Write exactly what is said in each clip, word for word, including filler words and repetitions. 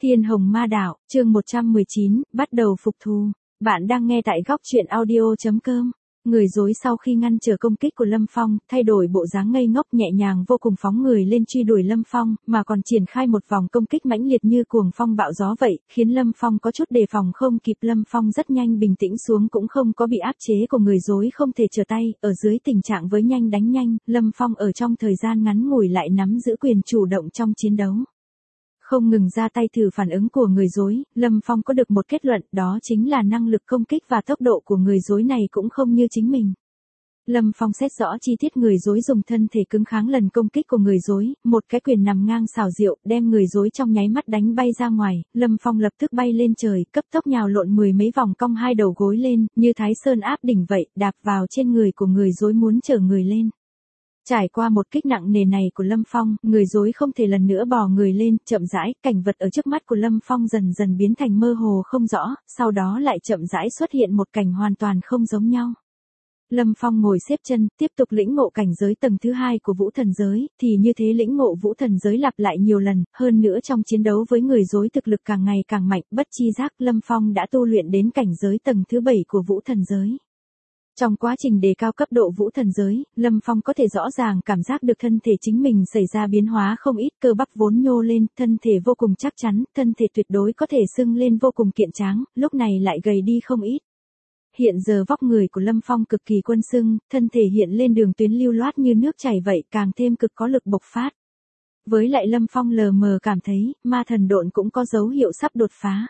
Thiên Hồng Ma Đạo, chương một trăm mười chín, bắt đầu phục thù. Bạn đang nghe tại góc truyện audio chấm com. Người dối sau khi ngăn trở công kích của Lâm Phong, thay đổi bộ dáng ngây ngốc nhẹ nhàng vô cùng phóng người lên truy đuổi Lâm Phong, mà còn triển khai một vòng công kích mãnh liệt như cuồng phong bạo gió vậy, khiến Lâm Phong có chút đề phòng không kịp. Lâm Phong rất nhanh bình tĩnh xuống, cũng không có bị áp chế của người dối không thể trở tay, ở dưới tình trạng với nhanh đánh nhanh, Lâm Phong ở trong thời gian ngắn ngủi lại nắm giữ quyền chủ động trong chiến đấu. Không ngừng ra tay thử phản ứng của người dối, Lâm Phong có được một kết luận, đó chính là năng lực công kích và tốc độ của người dối này cũng không như chính mình. Lâm Phong xét rõ chi tiết người dối dùng thân thể cứng kháng lần công kích của người dối, một cái quyền nằm ngang xảo diệu, đem người dối trong nháy mắt đánh bay ra ngoài. Lâm Phong lập tức bay lên trời, cấp tốc nhào lộn mười mấy vòng cong hai đầu gối lên, như Thái Sơn áp đỉnh vậy, đạp vào trên người của người dối muốn chở người lên. Trải qua một kích nặng nề này của Lâm Phong, người dối không thể lần nữa bò người lên, chậm rãi, cảnh vật ở trước mắt của Lâm Phong dần dần biến thành mơ hồ không rõ, sau đó lại chậm rãi xuất hiện một cảnh hoàn toàn không giống nhau. Lâm Phong ngồi xếp chân, tiếp tục lĩnh ngộ cảnh giới tầng thứ hai của vũ thần giới, thì như thế lĩnh ngộ vũ thần giới lặp lại nhiều lần, hơn nữa trong chiến đấu với người dối thực lực càng ngày càng mạnh, bất chi giác Lâm Phong đã tu luyện đến cảnh giới tầng thứ bảy của vũ thần giới. Trong quá trình đề cao cấp độ vũ thần giới, Lâm Phong có thể rõ ràng cảm giác được thân thể chính mình xảy ra biến hóa không ít, cơ bắp vốn nhô lên, thân thể vô cùng chắc chắn, thân thể tuyệt đối có thể sưng lên vô cùng kiện tráng, lúc này lại gầy đi không ít. Hiện giờ vóc người của Lâm Phong cực kỳ quân sưng, thân thể hiện lên đường tuyến lưu loát như nước chảy vậy, càng thêm cực có lực bộc phát. Với lại Lâm Phong lờ mờ cảm thấy, ma thần độn cũng có dấu hiệu sắp đột phá.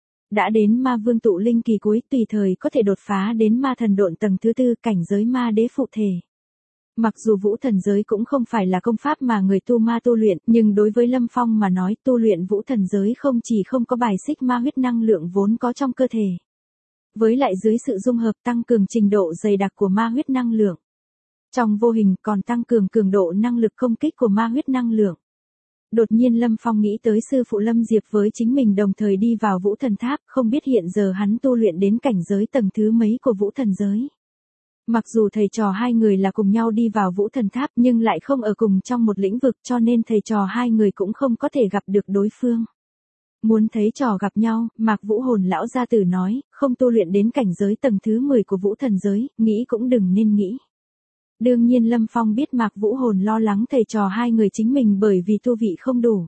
Đã đến ma vương tụ linh kỳ cuối, tùy thời có thể đột phá đến ma thần độn tầng thứ tư, cảnh giới ma đế phụ thể. Mặc dù vũ thần giới cũng không phải là công pháp mà người tu ma tu luyện, nhưng đối với Lâm Phong mà nói, tu luyện vũ thần giới không chỉ không có bài xích ma huyết năng lượng vốn có trong cơ thể. Với lại dưới sự dung hợp tăng cường trình độ dày đặc của ma huyết năng lượng. Trong vô hình còn tăng cường cường độ năng lực công kích của ma huyết năng lượng. Đột nhiên Lâm Phong nghĩ tới sư phụ Lâm Diệp với chính mình đồng thời đi vào vũ thần tháp, không biết hiện giờ hắn tu luyện đến cảnh giới tầng thứ mấy của vũ thần giới. Mặc dù thầy trò hai người là cùng nhau đi vào vũ thần tháp nhưng lại không ở cùng trong một lĩnh vực, cho nên thầy trò hai người cũng không có thể gặp được đối phương. Muốn thấy trò gặp nhau, Mạc Vũ Hồn lão gia tử nói, không tu luyện đến cảnh giới tầng thứ mười của vũ thần giới, nghĩ cũng đừng nên nghĩ. Đương nhiên Lâm Phong biết Mạc Vũ Hồn lo lắng thầy trò hai người chính mình bởi vì tu vị không đủ.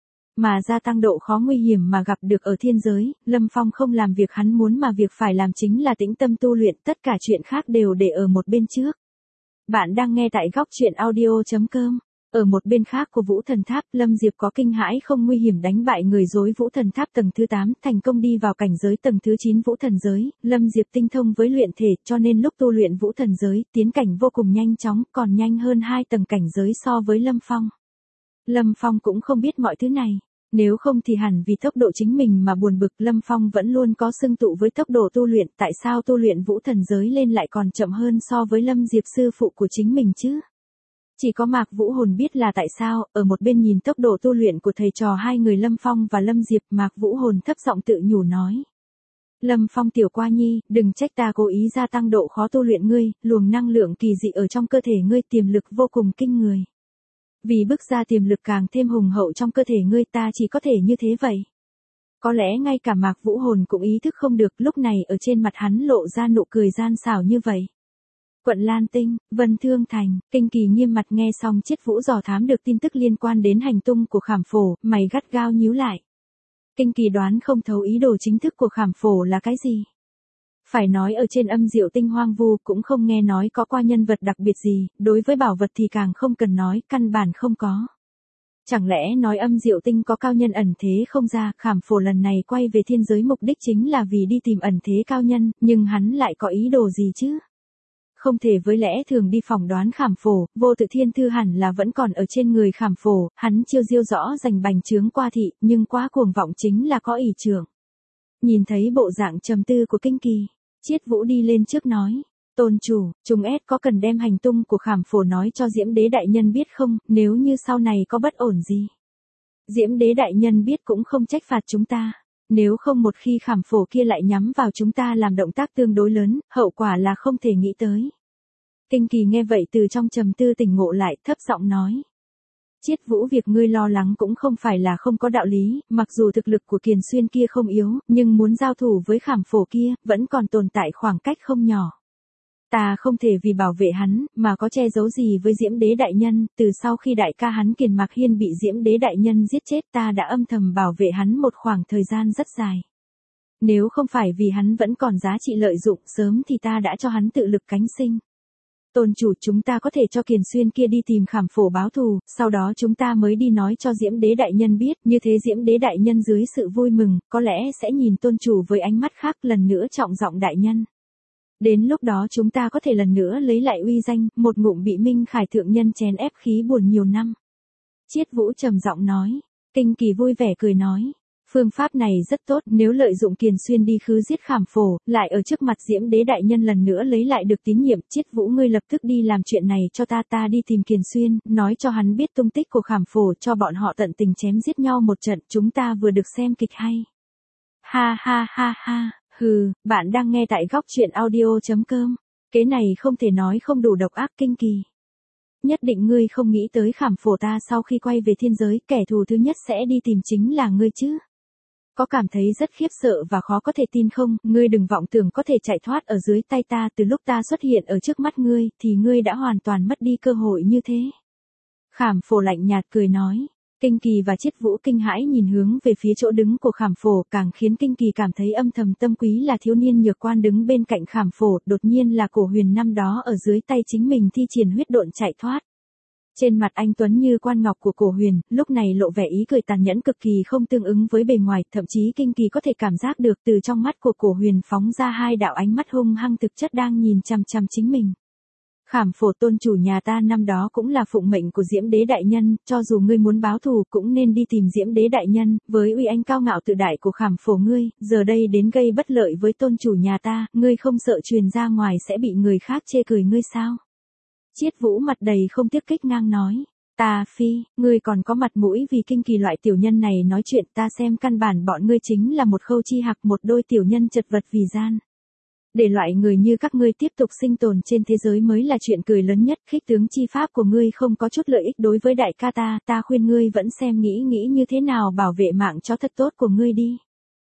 Mà gia tăng độ khó nguy hiểm mà gặp được ở thiên giới, Lâm Phong không làm việc hắn muốn mà việc phải làm chính là tĩnh tâm tu luyện, tất cả chuyện khác đều để ở một bên trước. Bạn đang nghe tại góc truyện audio chấm com. Ở một bên khác của vũ thần tháp, Lâm Diệp có kinh hãi không nguy hiểm đánh bại người dối vũ thần tháp tầng thứ tám, thành công đi vào cảnh giới tầng thứ chín vũ thần giới. Lâm Diệp tinh thông với luyện thể, cho nên lúc tu luyện vũ thần giới, tiến cảnh vô cùng nhanh chóng, còn nhanh hơn hai tầng cảnh giới so với Lâm Phong. Lâm Phong cũng không biết mọi thứ này. Nếu không thì hẳn vì tốc độ chính mình mà buồn bực. Lâm Phong vẫn luôn có xưng tụ với tốc độ tu luyện, tại sao tu luyện vũ thần giới lên lại còn chậm hơn so với Lâm Diệp sư phụ của chính mình chứ? Chỉ có Mạc Vũ Hồn biết là tại sao, ở một bên nhìn tốc độ tu luyện của thầy trò hai người Lâm Phong và Lâm Diệp, Mạc Vũ Hồn thấp giọng tự nhủ nói. Lâm Phong tiểu qua nhi, đừng trách ta cố ý gia tăng độ khó tu luyện ngươi, luồng năng lượng kỳ dị ở trong cơ thể ngươi tiềm lực vô cùng kinh người. Vì bức ra tiềm lực càng thêm hùng hậu trong cơ thể ngươi, ta chỉ có thể như thế vậy. Có lẽ ngay cả Mạc Vũ Hồn cũng ý thức không được, lúc này ở trên mặt hắn lộ ra nụ cười gian xảo như vậy. Quận Lan Tinh, Vân Thương Thành, Kinh Kỳ nghiêm mặt nghe xong Chiết Vũ dò thám được tin tức liên quan đến hành tung của Khảm Phổ, mày gắt gao nhíu lại. Kinh Kỳ đoán không thấu ý đồ chính thức của Khảm Phổ là cái gì. Phải nói ở trên Âm Diệu Tinh hoang vu cũng không nghe nói có qua nhân vật đặc biệt gì, đối với bảo vật thì càng không cần nói, căn bản không có. Chẳng lẽ nói Âm Diệu Tinh có cao nhân ẩn thế không ra, Khảm Phổ lần này quay về thiên giới mục đích chính là vì đi tìm ẩn thế cao nhân, nhưng hắn lại có ý đồ gì chứ? Không thể với lẽ thường đi phỏng đoán Khảm Phổ, vô tự thiên thư hẳn là vẫn còn ở trên người Khảm Phổ, hắn chiêu diêu rõ giành bành trướng qua thị, nhưng quá cuồng vọng chính là có ỷ trưởng. Nhìn thấy bộ dạng trầm tư của Kinh Kỳ, Chiết Vũ đi lên trước nói, tôn chủ, chúng ét có cần đem hành tung của Khảm Phổ nói cho Diễm Đế đại nhân biết không, nếu như sau này có bất ổn gì. Diễm Đế đại nhân biết cũng không trách phạt chúng ta. Nếu không một khi Khảm Phổ kia lại nhắm vào chúng ta làm động tác tương đối lớn, hậu quả là không thể nghĩ tới. Kinh Kỳ nghe vậy từ trong trầm tư tỉnh ngộ lại, thấp giọng nói. Chiết Vũ, việc ngươi lo lắng cũng không phải là không có đạo lý, mặc dù thực lực của Kiền Xuyên kia không yếu, nhưng muốn giao thủ với Khảm Phổ kia, vẫn còn tồn tại khoảng cách không nhỏ. Ta không thể vì bảo vệ hắn, mà có che giấu gì với Diễm Đế đại nhân, từ sau khi đại ca hắn Kiền Mạc Hiên bị Diễm Đế đại nhân giết chết, ta đã âm thầm bảo vệ hắn một khoảng thời gian rất dài. Nếu không phải vì hắn vẫn còn giá trị lợi dụng, sớm thì ta đã cho hắn tự lực cánh sinh. Tôn chủ, chúng ta có thể cho Kiền Xuyên kia đi tìm Khảm Phổ báo thù, sau đó chúng ta mới đi nói cho Diễm Đế đại nhân biết, như thế Diễm Đế đại nhân dưới sự vui mừng, có lẽ sẽ nhìn tôn chủ với ánh mắt khác, lần nữa trọng giọng đại nhân. Đến lúc đó chúng ta có thể lần nữa lấy lại uy danh, một ngụm bị Minh Khải thượng nhân chèn ép khí buồn nhiều năm. Chiết Vũ trầm giọng nói. Kinh Kỳ vui vẻ cười nói. Phương pháp này rất tốt, nếu lợi dụng Kiền Xuyên đi khứ giết Khảm Phổ, lại ở trước mặt Diễm Đế đại nhân lần nữa lấy lại được tín nhiệm. Chiết Vũ, ngươi lập tức đi làm chuyện này cho ta, ta đi tìm Kiền Xuyên, nói cho hắn biết tung tích của Khảm Phổ, cho bọn họ tận tình chém giết nhau một trận, chúng ta vừa được xem kịch hay. Ha ha ha ha. Hừ, bạn đang nghe tại góc truyện audio chấm com. Cái này không thể nói không đủ độc ác. Kinh Kỳ. Nhất định ngươi không nghĩ tới Khảm Phổ ta sau khi quay về thiên giới, kẻ thù thứ nhất sẽ đi tìm chính là ngươi chứ. Có cảm thấy rất khiếp sợ và khó có thể tin không? Ngươi đừng vọng tưởng có thể chạy thoát ở dưới tay ta, từ lúc ta xuất hiện ở trước mắt ngươi, thì ngươi đã hoàn toàn mất đi cơ hội như thế. Khảm Phổ lạnh nhạt cười nói. Kinh Kỳ và Chiết Vũ kinh hãi nhìn hướng về phía chỗ đứng của Khảm Phổ, càng khiến Kinh Kỳ cảm thấy âm thầm tâm quý là thiếu niên nhược quan đứng bên cạnh Khảm Phổ, đột nhiên là Cổ Huyền năm đó ở dưới tay chính mình thi triển huyết độn chạy thoát. Trên mặt anh tuấn như quan ngọc của Cổ Huyền, lúc này lộ vẻ ý cười tàn nhẫn cực kỳ không tương ứng với bề ngoài, thậm chí Kinh Kỳ có thể cảm giác được từ trong mắt của Cổ Huyền phóng ra hai đạo ánh mắt hung hăng thực chất đang nhìn chằm chằm chính mình. Khảm Phổ, tôn chủ nhà ta năm đó cũng là phụng mệnh của Diễm Đế đại nhân, cho dù ngươi muốn báo thù cũng nên đi tìm Diễm Đế đại nhân, với uy anh cao ngạo tự đại của Khảm Phổ ngươi, giờ đây đến gây bất lợi với tôn chủ nhà ta, ngươi không sợ truyền ra ngoài sẽ bị người khác chê cười ngươi sao? Chiết Vũ mặt đầy không tiếc kích ngang nói. Ta phi, ngươi còn có mặt mũi vì Kinh Kỳ loại tiểu nhân này nói chuyện, ta xem căn bản bọn ngươi chính là một khâu chi hạc, một đôi tiểu nhân chật vật vì gian. Để loại người như các ngươi tiếp tục sinh tồn trên thế giới mới là chuyện cười lớn nhất, khích tướng chi pháp của ngươi không có chút lợi ích đối với đại ca ta, ta khuyên ngươi vẫn xem nghĩ nghĩ như thế nào bảo vệ mạng chó thật tốt của ngươi đi.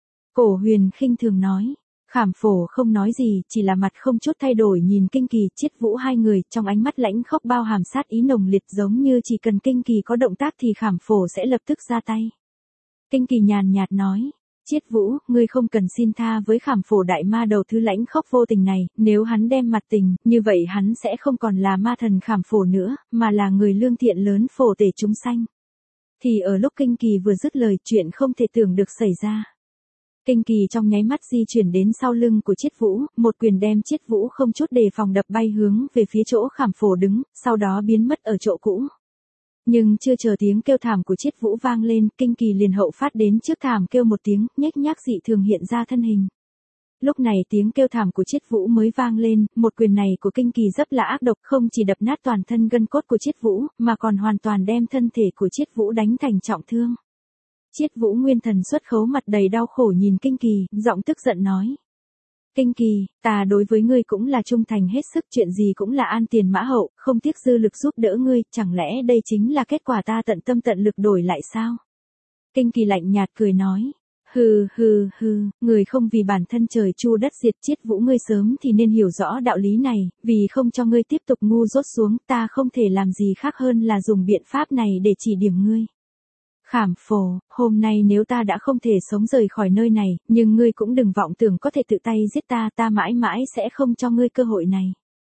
Cổ Huyền khinh thường nói. Khảm Phổ không nói gì, chỉ là mặt không chút thay đổi nhìn Kinh Kỳ, Chiết Vũ hai người, trong ánh mắt lãnh khốc bao hàm sát ý nồng liệt, giống như chỉ cần Kinh Kỳ có động tác thì Khảm Phổ sẽ lập tức ra tay. Kinh Kỳ nhàn nhạt nói. Chiết Vũ, ngươi không cần xin tha với Khảm Phổ đại ma đầu thứ lãnh khốc vô tình này, nếu hắn đem mặt tình, như vậy hắn sẽ không còn là ma thần Khảm Phổ nữa, mà là người lương thiện lớn phổ tể chúng sanh. Thì ở lúc Kinh Kỳ vừa dứt lời, chuyện không thể tưởng được xảy ra. Kinh Kỳ trong nháy mắt di chuyển đến sau lưng của Chiết Vũ, một quyền đem Chiết Vũ không chút đề phòng đập bay hướng về phía chỗ Khảm Phổ đứng, sau đó biến mất ở chỗ cũ. Nhưng chưa chờ tiếng kêu thảm của Chiết Vũ vang lên, Kinh Kỳ liền hậu phát đến trước thảm kêu một tiếng, nhếch nhác dị thường hiện ra thân hình. Lúc này tiếng kêu thảm của Chiết Vũ mới vang lên, một quyền này của Kinh Kỳ rất là ác độc, không chỉ đập nát toàn thân gân cốt của Chiết Vũ, mà còn hoàn toàn đem thân thể của Chiết Vũ đánh thành trọng thương. Chiết Vũ nguyên thần xuất khấu, mặt đầy đau khổ nhìn Kinh Kỳ, giọng tức giận nói. Kinh Kỳ, ta đối với ngươi cũng là trung thành hết sức, chuyện gì cũng là an tiền mã hậu, không tiếc dư lực giúp đỡ ngươi, chẳng lẽ đây chính là kết quả ta tận tâm tận lực đổi lại sao? Kinh Kỳ lạnh nhạt cười nói. Hừ hừ hừ, người không vì bản thân trời chu đất diệt. Chiết Vũ, ngươi sớm thì nên hiểu rõ đạo lý này, vì không cho ngươi tiếp tục ngu dốt xuống, ta không thể làm gì khác hơn là dùng biện pháp này để chỉ điểm ngươi. Khảm Phổ, hôm nay nếu ta đã không thể sống rời khỏi nơi này, nhưng ngươi cũng đừng vọng tưởng có thể tự tay giết ta, ta mãi mãi sẽ không cho ngươi cơ hội này.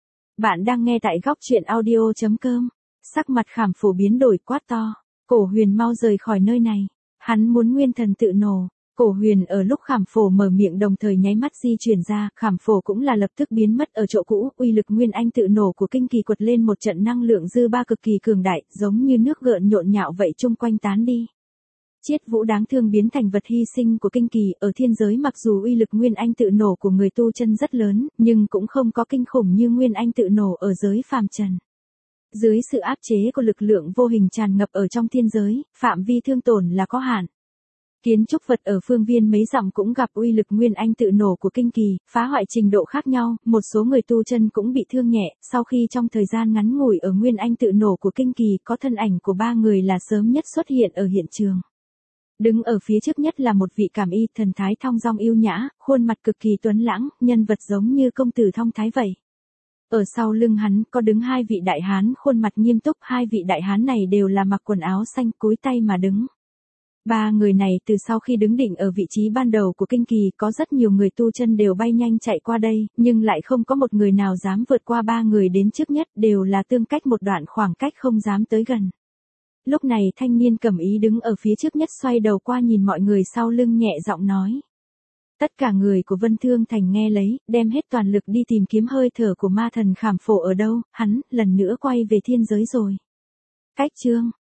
Bạn đang nghe tại góc truyện audio chấm com. Sắc mặt Khảm Phổ biến đổi, quát to. Cổ Huyền, mau rời khỏi nơi này. Hắn muốn nguyên thần tự nổ. Cổ Huyền ở lúc Khảm Phổ mở miệng đồng thời nháy mắt di chuyển ra, Khảm Phổ cũng là lập tức biến mất ở chỗ cũ, uy lực nguyên anh tự nổ của Kinh Kỳ quật lên một trận năng lượng dư ba cực kỳ cường đại, giống như nước gợn nhộn nhạo vậy chung quanh tán đi. Chiết Vũ đáng thương biến thành vật hy sinh của Kinh Kỳ, ở thiên giới mặc dù uy lực nguyên anh tự nổ của người tu chân rất lớn, nhưng cũng không có kinh khủng như nguyên anh tự nổ ở giới phàm trần. Dưới sự áp chế của lực lượng vô hình tràn ngập ở trong thiên giới, phạm vi thương tổn là có hạn. Kiến trúc vật ở phương viên mấy dặm cũng gặp uy lực nguyên anh tự nổ của kinh kỳ, phá hoại trình độ khác nhau, một số người tu chân cũng bị thương nhẹ, sau khi trong thời gian ngắn ngủi ở nguyên anh tự nổ của kinh kỳ có thân ảnh của ba người là sớm nhất xuất hiện ở hiện trường. Đứng ở phía trước nhất là một vị cảm y thần thái thong dong yêu nhã, khuôn mặt cực kỳ tuấn lãng, nhân vật giống như công tử thong thái vậy. Ở sau lưng hắn có đứng hai vị đại hán khuôn mặt nghiêm túc, hai vị đại hán này đều là mặc quần áo xanh cúi tay mà đứng. Ba người này từ sau khi đứng đỉnh ở vị trí ban đầu của kinh kỳ có rất nhiều người tu chân đều bay nhanh chạy qua đây, nhưng lại không có một người nào dám vượt qua ba người đến trước nhất, đều là tương cách một đoạn khoảng cách không dám tới gần. Lúc này thanh niên cẩm ý đứng ở phía trước nhất xoay đầu qua nhìn mọi người sau lưng nhẹ giọng nói. Tất cả người của Vân Thương Thành nghe lấy, đem hết toàn lực đi tìm kiếm hơi thở của ma thần Khảm Phổ ở đâu, hắn lần nữa quay về thiên giới rồi. Cách chương